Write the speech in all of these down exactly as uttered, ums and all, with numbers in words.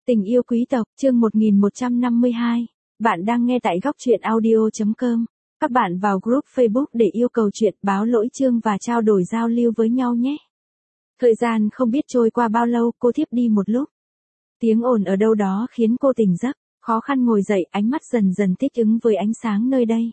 Tình yêu quý tộc, chương một nghìn một trăm năm mươi hai. Bạn đang nghe tại góc truyện audio chấm com. Các bạn vào group Facebook để yêu cầu chuyện, báo lỗi chương và trao đổi giao lưu với nhau nhé. Thời gian không biết trôi qua bao lâu, cô thiếp đi một lúc. Tiếng ồn ở đâu đó khiến cô tỉnh giấc, khó khăn ngồi dậy, ánh mắt dần dần thích ứng với ánh sáng nơi đây.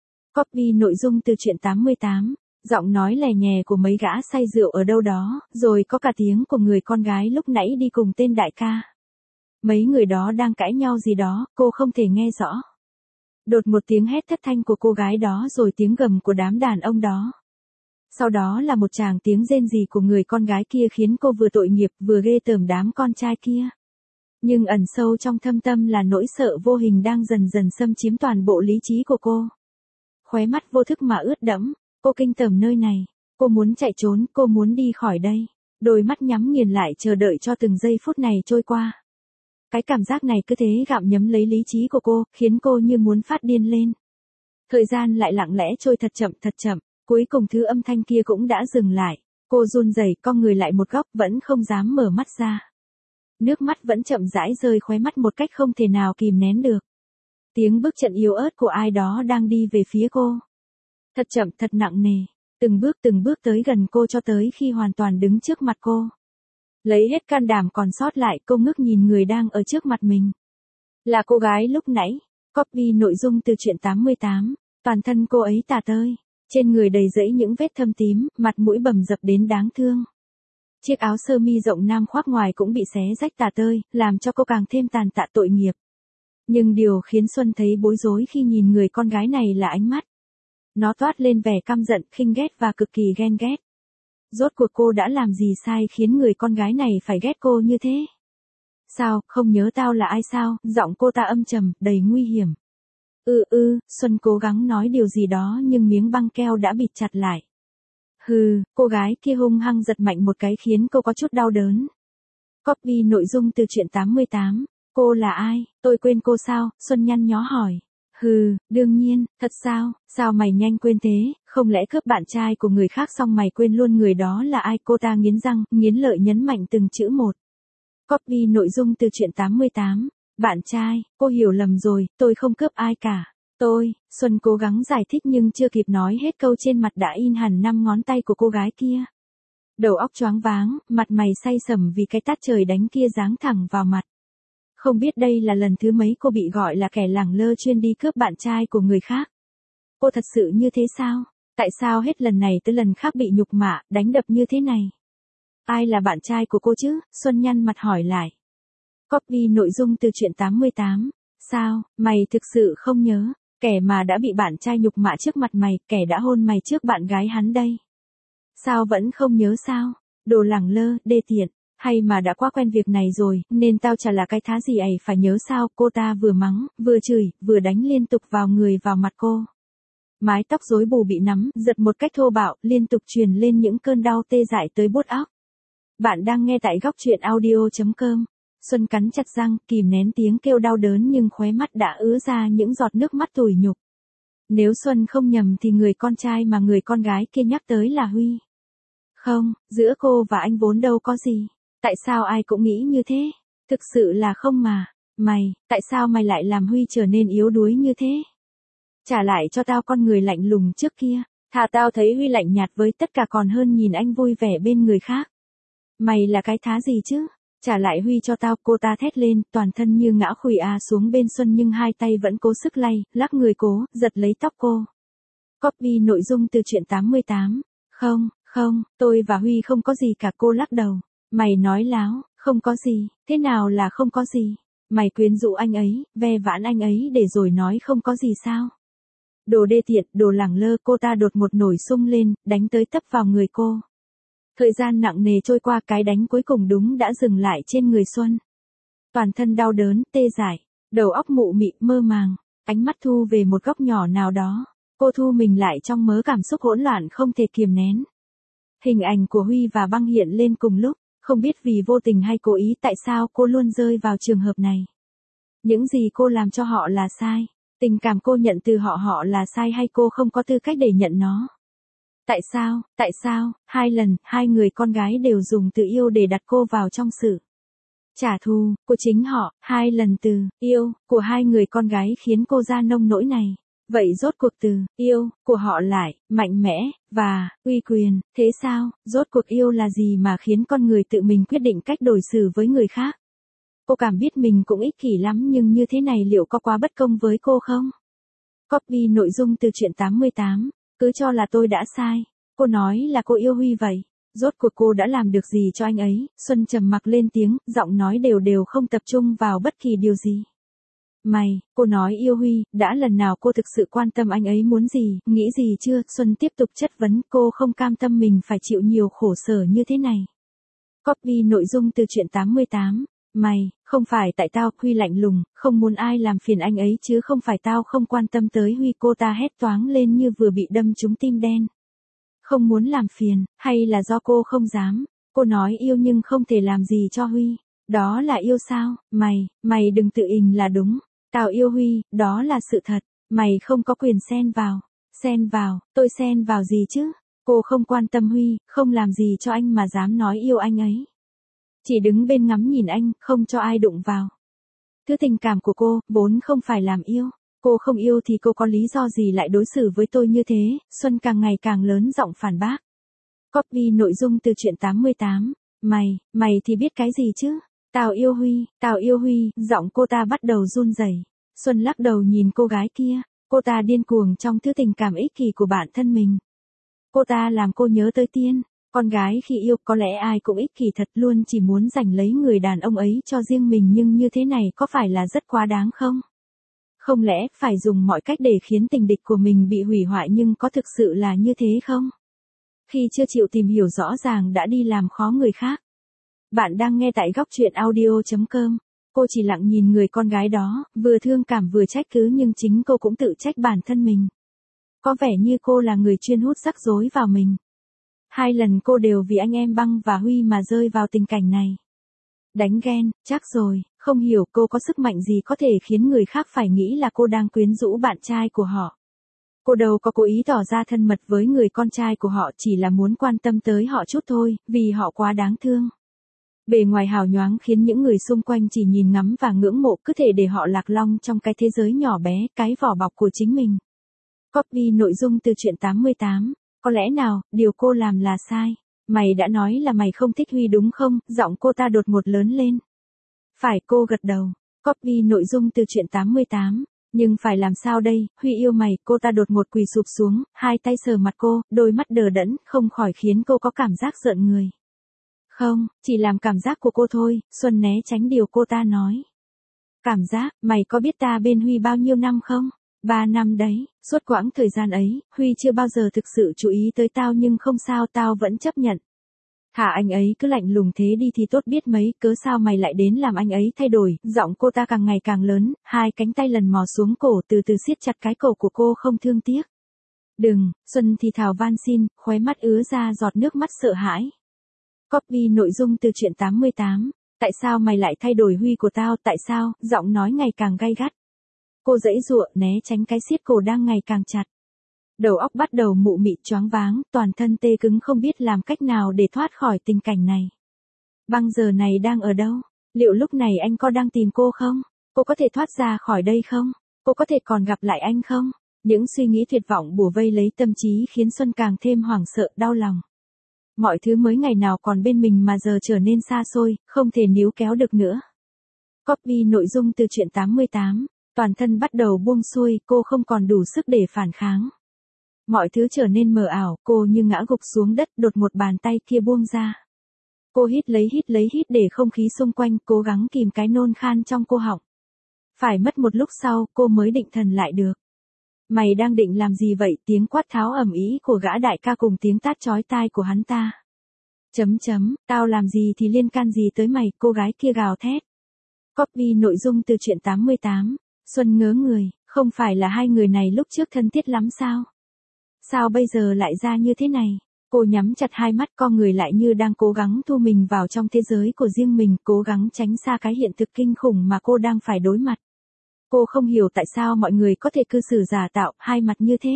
Copy nội dung từ truyện tám mươi tám. Giọng nói lè nhè của mấy gã say rượu ở đâu đó, rồi có cả tiếng của người con gái lúc nãy đi cùng tên đại ca. Mấy người đó đang cãi nhau gì đó, cô không thể nghe rõ. Đột một tiếng hét thất thanh của cô gái đó rồi tiếng gầm của đám đàn ông đó. Sau đó là một tràng tiếng rên rỉ của người con gái kia khiến cô vừa tội nghiệp vừa ghê tởm đám con trai kia. Nhưng ẩn sâu trong thâm tâm là nỗi sợ vô hình đang dần dần xâm chiếm toàn bộ lý trí của cô. Khóe mắt vô thức mà ướt đẫm, cô kinh tởm nơi này, cô muốn chạy trốn, cô muốn đi khỏi đây. Đôi mắt nhắm nghiền lại chờ đợi cho từng giây phút này trôi qua. Cái cảm giác này cứ thế gặm nhấm lấy lý trí của cô, khiến cô như muốn phát điên lên. Thời gian lại lặng lẽ trôi thật chậm thật chậm, cuối cùng thứ âm thanh kia cũng đã dừng lại. Cô run rẩy cong người lại một góc vẫn không dám mở mắt ra. Nước mắt vẫn chậm rãi rơi khóe mắt một cách không thể nào kìm nén được. Tiếng bước chân yếu ớt của ai đó đang đi về phía cô. Thật chậm thật nặng nề, từng bước từng bước tới gần cô cho tới khi hoàn toàn đứng trước mặt cô. Lấy hết can đảm còn sót lại, cô ngước nhìn người đang ở trước mặt mình. Là cô gái lúc nãy. Copy nội dung từ truyện tám mươi tám. Toàn thân cô ấy tả tơi, trên người đầy rẫy những vết thâm tím, mặt mũi bầm dập đến đáng thương. Chiếc áo sơ mi rộng nam khoác ngoài cũng bị xé rách tả tơi, làm cho cô càng thêm tàn tạ tội nghiệp. Nhưng điều khiến Xuân thấy bối rối khi nhìn người con gái này là ánh mắt. Nó toát lên vẻ căm giận, khinh ghét và cực kỳ ghen ghét. Rốt cuộc cô đã làm gì sai khiến người con gái này phải ghét cô như thế? Sao, không nhớ tao là ai sao? Giọng cô ta âm trầm, đầy nguy hiểm. Ừ ừ, Xuân cố gắng nói điều gì đó nhưng miếng băng keo đã bịt chặt lại. Hừ, cô gái kia hung hăng giật mạnh một cái khiến cô có chút đau đớn. Copy nội dung từ truyện tám mươi tám. Cô là ai? Tôi quên cô sao? Xuân nhăn nhó hỏi. Hừ, đương nhiên, thật sao? Sao mày nhanh quên thế? Không lẽ cướp bạn trai của người khác xong mày quên luôn người đó là ai? Cô ta nghiến răng, nghiến lợi nhấn mạnh từng chữ một. Copy nội dung từ truyện tám mươi tám. Bạn trai, cô hiểu lầm rồi, tôi không cướp ai cả. Tôi, Xuân cố gắng giải thích nhưng chưa kịp nói hết câu trên mặt đã in hẳn năm ngón tay của cô gái kia. Đầu óc choáng váng, mặt mày say sẩm vì cái tát trời đánh kia giáng thẳng vào mặt. Không biết đây là lần thứ mấy cô bị gọi là kẻ lẳng lơ chuyên đi cướp bạn trai của người khác. Cô thật sự như thế sao? Tại sao hết lần này tới lần khác bị nhục mạ, đánh đập như thế này? Ai là bạn trai của cô chứ? Xuân nhăn mặt hỏi lại. Copy nội dung từ truyện tám mươi tám. Sao, mày thực sự không nhớ? Kẻ mà đã bị bạn trai nhục mạ trước mặt mày, kẻ đã hôn mày trước bạn gái hắn đây. Sao vẫn không nhớ sao? Đồ lẳng lơ, đê tiện. Hay mà đã quá quen việc này rồi, nên tao chả là cái thá gì ấy phải nhớ sao? Cô ta vừa mắng, vừa chửi, vừa đánh liên tục vào người vào mặt cô. Mái tóc rối bù bị nắm, giật một cách thô bạo, liên tục truyền lên những cơn đau tê dại tới buốt óc. Bạn đang nghe tại góc truyện audio chấm com. Xuân cắn chặt răng, kìm nén tiếng kêu đau đớn nhưng khóe mắt đã ứa ra những giọt nước mắt tủi nhục. Nếu Xuân không nhầm thì người con trai mà người con gái kia nhắc tới là Huy. Không, giữa cô và anh vốn đâu có gì. Tại sao ai cũng nghĩ như thế? Thực sự là không mà. Mày, tại sao mày lại làm Huy trở nên yếu đuối như thế? Trả lại cho tao con người lạnh lùng trước kia. Thà tao thấy Huy lạnh nhạt với tất cả còn hơn nhìn anh vui vẻ bên người khác. Mày là cái thá gì chứ? Trả lại Huy cho tao, cô ta thét lên, toàn thân như ngã khuỵu à xuống bên Xuân nhưng hai tay vẫn cố sức lay, lắc người cố, giật lấy tóc cô. Copy nội dung từ truyện tám mươi tám. Không, không, tôi và Huy không có gì cả, cô lắc đầu. Mày nói láo, không có gì, thế nào là không có gì? Mày quyến rũ anh ấy, ve vãn anh ấy để rồi nói không có gì sao? Đồ đê tiện, đồ lẳng lơ, cô ta đột một nổi sung lên, đánh tới tấp vào người cô. Thời gian nặng nề trôi qua, cái đánh cuối cùng đúng đã dừng lại trên người Xuân. Toàn thân đau đớn, tê dại, đầu óc mụ mị, mơ màng, ánh mắt thu về một góc nhỏ nào đó. Cô thu mình lại trong mớ cảm xúc hỗn loạn không thể kiềm nén. Hình ảnh của Huy và Băng hiện lên cùng lúc, không biết vì vô tình hay cố ý tại sao cô luôn rơi vào trường hợp này. Những gì cô làm cho họ là sai, tình cảm cô nhận từ họ họ là sai hay cô không có tư cách để nhận nó. Tại sao, tại sao, hai lần, hai người con gái đều dùng từ yêu để đặt cô vào trong sự Trả thù của chính họ, hai lần từ yêu của hai người con gái khiến cô ra nông nỗi này. Vậy rốt cuộc từ yêu của họ lại mạnh mẽ và uy quyền, thế sao? Rốt cuộc yêu là gì mà khiến con người tự mình quyết định cách đối xử với người khác? Cô cảm biết mình cũng ích kỷ lắm, nhưng như thế này liệu có quá bất công với cô không? Copy nội dung từ truyện tám mươi tám, cứ cho là tôi đã sai. Cô nói là cô yêu Huy vậy. Rốt cuộc cô đã làm được gì cho anh ấy? Xuân trầm mặc lên tiếng, giọng nói đều đều không tập trung vào bất kỳ điều gì. Mày, cô nói yêu Huy, đã lần nào cô thực sự quan tâm anh ấy muốn gì, nghĩ gì chưa? Xuân tiếp tục chất vấn, cô không cam tâm mình phải chịu nhiều khổ sở như thế này. Copy nội dung từ truyện tám mươi tám. Mày, không phải tại tao, Huy lạnh lùng, không muốn ai làm phiền anh ấy chứ không phải tao không quan tâm tới Huy, cô ta hét toáng lên như vừa bị đâm trúng tim đen. Không muốn làm phiền, hay là do cô không dám? Cô nói yêu nhưng không thể làm gì cho Huy. Đó là yêu sao? Mày, mày đừng tự ình là đúng. Tao yêu Huy, đó là sự thật. Mày không có quyền xen vào. Xen vào, tôi xen vào gì chứ? Cô không quan tâm Huy, không làm gì cho anh mà dám nói yêu anh ấy. Chỉ đứng bên ngắm nhìn anh, không cho ai đụng vào. Thứ tình cảm của cô, vốn không phải làm yêu. Cô không yêu thì cô có lý do gì lại đối xử với tôi như thế? Xuân càng ngày càng lớn giọng phản bác. Copy nội dung từ truyện tám mươi tám. Mày, mày thì biết cái gì chứ? Tao yêu Huy, tao yêu Huy, giọng cô ta bắt đầu run rẩy. Xuân lắc đầu nhìn cô gái kia, cô ta điên cuồng trong thứ tình cảm ích kỷ của bản thân mình. Cô ta làm cô nhớ tới Tiên, con gái khi yêu có lẽ ai cũng ích kỷ thật, luôn chỉ muốn giành lấy người đàn ông ấy cho riêng mình, nhưng như thế này có phải là rất quá đáng không? Không lẽ phải dùng mọi cách để khiến tình địch của mình bị hủy hoại, nhưng có thực sự là như thế không? Khi chưa chịu tìm hiểu rõ ràng đã đi làm khó người khác. Bạn đang nghe tại góc truyện audio chấm com. Cô chỉ lặng nhìn người con gái đó, vừa thương cảm vừa trách cứ, nhưng chính cô cũng tự trách bản thân mình. Có vẻ như cô là người chuyên hút rắc rối vào mình. Hai lần cô đều vì anh em Băng và Huy mà rơi vào tình cảnh này. Đánh ghen, chắc rồi, không hiểu cô có sức mạnh gì có thể khiến người khác phải nghĩ là cô đang quyến rũ bạn trai của họ. Cô đâu có cố ý tỏ ra thân mật với người con trai của họ, chỉ là muốn quan tâm tới họ chút thôi, vì họ quá đáng thương. Bề ngoài hào nhoáng khiến những người xung quanh chỉ nhìn ngắm và ngưỡng mộ, cứ thể để họ lạc long trong cái thế giới nhỏ bé, cái vỏ bọc của chính mình. Copy nội dung từ truyện tám mươi tám. Có lẽ nào, điều cô làm là sai. Mày đã nói là mày không thích Huy đúng không? Giọng cô ta đột ngột lớn lên. Phải, cô gật đầu. Copy nội dung từ truyện tám mươi tám. Nhưng phải làm sao đây, Huy yêu mày, cô ta đột ngột quỳ sụp xuống, hai tay sờ mặt cô, đôi mắt đờ đẫn, không khỏi khiến cô có cảm giác rợn người. Không, chỉ làm cảm giác của cô thôi, Xuân né tránh điều cô ta nói. Cảm giác, mày có biết ta bên Huy bao nhiêu năm không? Ba năm đấy, suốt quãng thời gian ấy, Huy chưa bao giờ thực sự chú ý tới tao, nhưng không sao, tao vẫn chấp nhận. Thả anh ấy cứ lạnh lùng thế đi thì tốt biết mấy, cớ sao mày lại đến làm anh ấy thay đổi? Giọng cô ta càng ngày càng lớn, hai cánh tay lần mò xuống cổ, từ từ siết chặt cái cổ của cô không thương tiếc. Đừng, Xuân thì thào van xin, khóe mắt ứa ra giọt nước mắt sợ hãi. Copy nội dung từ truyện tám mươi tám. Tại sao mày lại thay đổi Huy của tao, tại sao? Giọng nói ngày càng gay gắt. Cô giãy giụa né tránh cái siết cổ đang ngày càng chặt. Đầu óc bắt đầu mụ mị choáng váng, toàn thân tê cứng không biết làm cách nào để thoát khỏi tình cảnh này. Băng giờ này đang ở đâu? Liệu lúc này anh có đang tìm cô không? Cô có thể thoát ra khỏi đây không? Cô có thể còn gặp lại anh không? Những suy nghĩ tuyệt vọng bủa vây lấy tâm trí khiến Xuân càng thêm hoảng sợ, đau lòng. Mọi thứ mới ngày nào còn bên mình mà giờ trở nên xa xôi, không thể níu kéo được nữa. Copy nội dung từ truyện tám mươi tám. Toàn thân bắt đầu buông xuôi, cô không còn đủ sức để phản kháng. Mọi thứ trở nên mờ ảo, cô như ngã gục xuống đất, đột một bàn tay kia buông ra. Cô hít lấy hít lấy hít để không khí xung quanh, cố gắng kìm cái nôn khan trong cô họng. Phải mất một lúc sau, cô mới định thần lại được. Mày đang định làm gì vậy? Tiếng quát tháo ầm ĩ của gã đại ca cùng tiếng tát chói tai của hắn ta. Chấm chấm, tao làm gì thì liên can gì tới mày, cô gái kia gào thét. Copy nội dung từ truyện tám mươi tám. Xuân ngớ người, không phải là hai người này lúc trước thân thiết lắm sao? Sao bây giờ lại ra như thế này? Cô nhắm chặt hai mắt, con người lại như đang cố gắng thu mình vào trong thế giới của riêng mình, cố gắng tránh xa cái hiện thực kinh khủng mà cô đang phải đối mặt. Cô không hiểu tại sao mọi người có thể cư xử giả tạo, hai mặt như thế.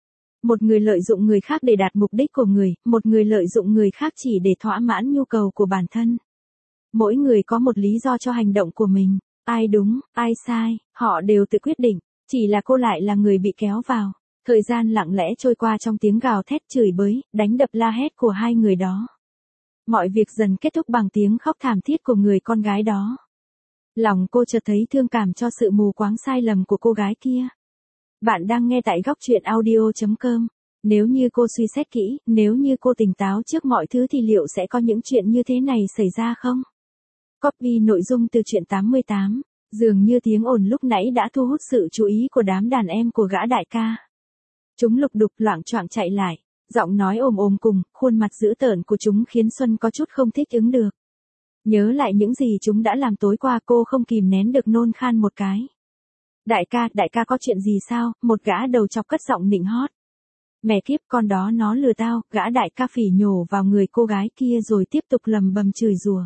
Một người lợi dụng người khác để đạt mục đích của người, một người lợi dụng người khác chỉ để thỏa mãn nhu cầu của bản thân. Mỗi người có một lý do cho hành động của mình. Ai đúng, ai sai, họ đều tự quyết định. Chỉ là cô lại là người bị kéo vào. Thời gian lặng lẽ trôi qua trong tiếng gào thét chửi bới, đánh đập la hét của hai người đó. Mọi việc dần kết thúc bằng tiếng khóc thảm thiết của người con gái đó. Lòng cô chợt thấy thương cảm cho sự mù quáng sai lầm của cô gái kia. Bạn đang nghe tại góc truyện audio chấm com. Nếu như cô suy xét kỹ, nếu như cô tỉnh táo trước mọi thứ thì liệu sẽ có những chuyện như thế này xảy ra không? Copy nội dung từ truyện tám mươi tám. Dường như tiếng ồn lúc nãy đã thu hút sự chú ý của đám đàn em của gã đại ca. Chúng lục đục loạng choạng chạy lại, giọng nói ồm ồm cùng, khuôn mặt dữ tợn của chúng khiến Xuân có chút không thích ứng được. Nhớ lại những gì chúng đã làm tối qua, cô không kìm nén được nôn khan một cái. Đại ca, đại ca có chuyện gì sao? Một gã đầu chọc cất giọng nịnh hót. Mẹ kiếp, con đó nó lừa tao. Gã đại ca phỉ nhổ vào người cô gái kia rồi tiếp tục lầm bầm chửi rủa.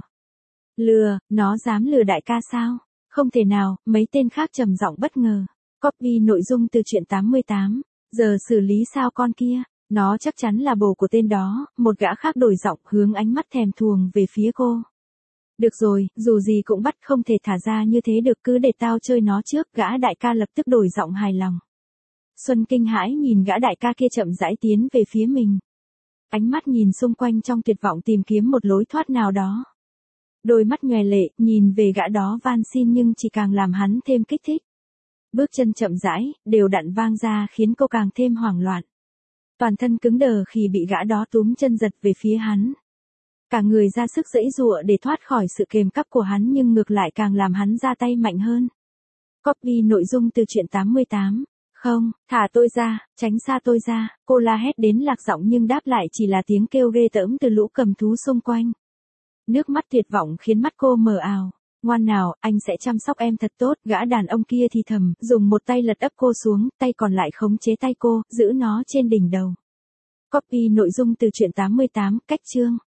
Lừa, nó dám lừa đại ca sao? Không thể nào, mấy tên khác trầm giọng bất ngờ. Copy nội dung từ truyện tám mươi tám. Giờ xử lý sao con kia? Nó chắc chắn là bồ của tên đó. Một gã khác đổi giọng, hướng ánh mắt thèm thuồng về phía cô. Được rồi, dù gì cũng bắt, không thể thả ra như thế được, cứ để tao chơi nó trước. Gã đại ca lập tức đổi giọng hài lòng. Xuân kinh hãi nhìn gã đại ca kia chậm rãi tiến về phía mình. Ánh mắt nhìn xung quanh trong tuyệt vọng tìm kiếm một lối thoát nào đó. Đôi mắt nhòe lệ, nhìn về gã đó van xin nhưng chỉ càng làm hắn thêm kích thích. Bước chân chậm rãi, đều đặn vang ra khiến cô càng thêm hoảng loạn. Toàn thân cứng đờ khi bị gã đó túm chân giật về phía hắn. Cả người ra sức giãy giụa để thoát khỏi sự kềm cắp của hắn nhưng ngược lại càng làm hắn ra tay mạnh hơn. Copy nội dung từ truyện tám mươi tám. Không, thả tôi ra, tránh xa tôi ra, cô la hét đến lạc giọng nhưng đáp lại chỉ là tiếng kêu ghê tởm từ lũ cầm thú xung quanh. Nước mắt tuyệt vọng khiến mắt cô mờ ảo. Ngoan nào, anh sẽ chăm sóc em thật tốt. Gã đàn ông kia thì thầm, dùng một tay lật ấp cô xuống, tay còn lại khống chế tay cô, giữ nó trên đỉnh đầu. Copy nội dung từ truyện tám mươi tám, cách chương.